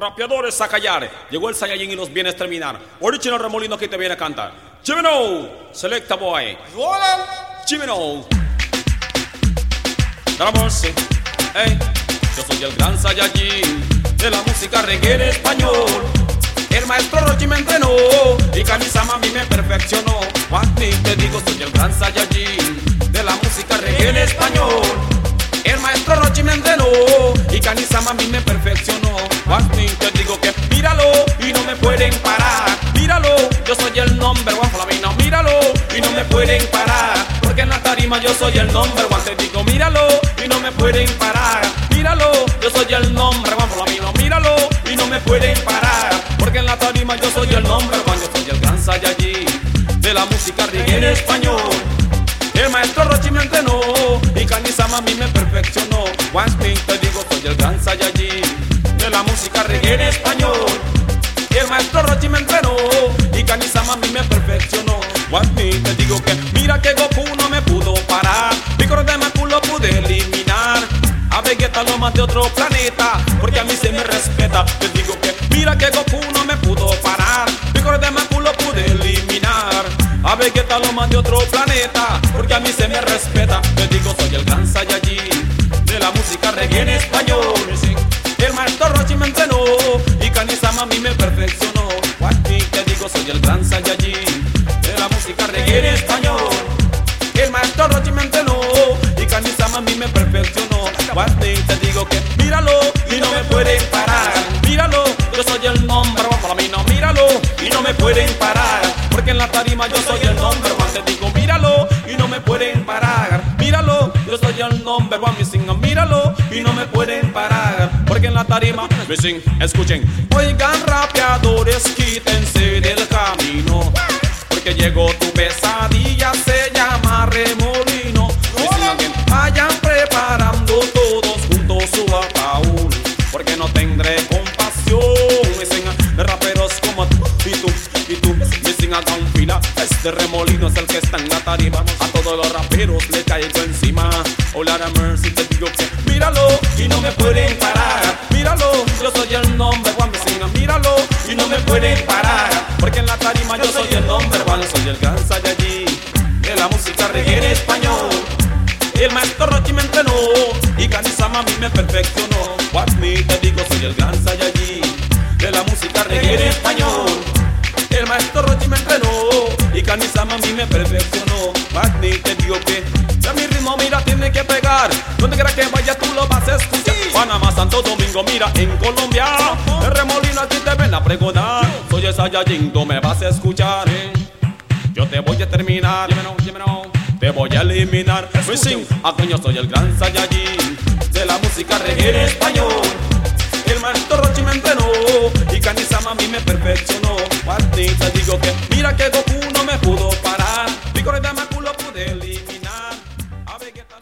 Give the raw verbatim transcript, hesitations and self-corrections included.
Rapeadores a callar. Llegó el Saiyajin y los viene a exterminar. Original Remolino que te viene a cantar. Chimeno, Selecta Boy. Chimeno. Vamos, hey. Yo soy el gran Saiyajin de la música reggae en español. El maestro Rochi me entrenó y Kami-sama a mí me perfeccionó. Juanti, te digo, soy el gran Saiyajin de la música reggae en español. El maestro Rochi me entrenó y Kami-sama a mí me perfeccionó. Juanti, te digo que míralo y no me pueden parar. Míralo, yo soy el number one flamino. Míralo y no me pueden parar, porque en la tarima yo soy el number one. Te digo míralo y no me pueden parar. Míralo, yo soy el number one flamino. Míralo y no me pueden parar, porque en la tarima yo soy el number one. Yo soy el gran Saiyajin de la música reggae en español. El maestro Rochi me entrenó y Kami-sama a mí me perfeccionó. One thing te digo, soy el gran Saiyajin de la música reggae en español. El maestro Rochi me entrenó y Kami-sama a mí me perfeccionó. One thing te digo que mira que Goku no me pudo parar. Piccolo de Maku lo pude eliminar. A Vegeta lo maté de otro planeta, porque a mí se me respeta. Te digo que mira que Goku no me pudo parar. Piccolo de Maku lo pude eliminar. A Vegeta lo maté de otro planeta, porque a mí se me respeta. Te digo, soy el gran Saiyajin de la música reggae en español. El maestro Rochi me entrenó y Kami-sama a mí me perfeccionó. Aquí te digo, soy el gran Saiyajin de la música reggae en español. El maestro Rochi me entrenó y Kami-sama a mí me perfeccionó. Aquí te digo que míralo y no me pueden parar. Míralo, yo soy el number one para mí no. Míralo y no me pueden parar, porque en la tarima yo soy el number one. Te digo míralo y no me pueden parar. Míralo, yo soy el number one. Me singan, míralo y no me pueden parar, porque en la tarima me sing. Escuchen, oigan rapeadores, quítense del camino, porque llegó tu pesadilla, se llama remolino. Me singan bien, vayan preparando todos juntos su ataúd, porque no tendré compasión. Me singan de raperos como tú y tú y tú. Me singan con fila, este remolino es el que está en la tarima. A todos los raperos le caigo encima. Oh Lord have mercy, te digo que míralo y no me pueden parar. Míralo, yo soy el number one. Me singan, míralo y no me pueden parar, porque en la tarima yo soy el number one. Soy el gran Saiyajin de la música reggae en español. El maestro Rochi me entrenó y Kami-sama a mí me perfeccionó. What me, te digo, soy el gran Saiyajin de la música reggae en español. El maestro Rochi me entrenó y Kami-sama a mí me perfeccionó. What me, te digo que ya mi ritmo, mira, tiene que pegar. Donde quiera que vaya tú lo vas a escuchar. Panamá, Santo Domingo, mira, en Colombia, el remolino aquí te ven a pregonar. Soy el Saiyajin, tú me vas a escuchar. Yo te voy a terminar, te voy a eliminar. Me sing, aquí yo soy el gran Saiyajin de la música reggae en español. El maestro Rochi me entrenó y Kami-sama a mí me perfeccionó.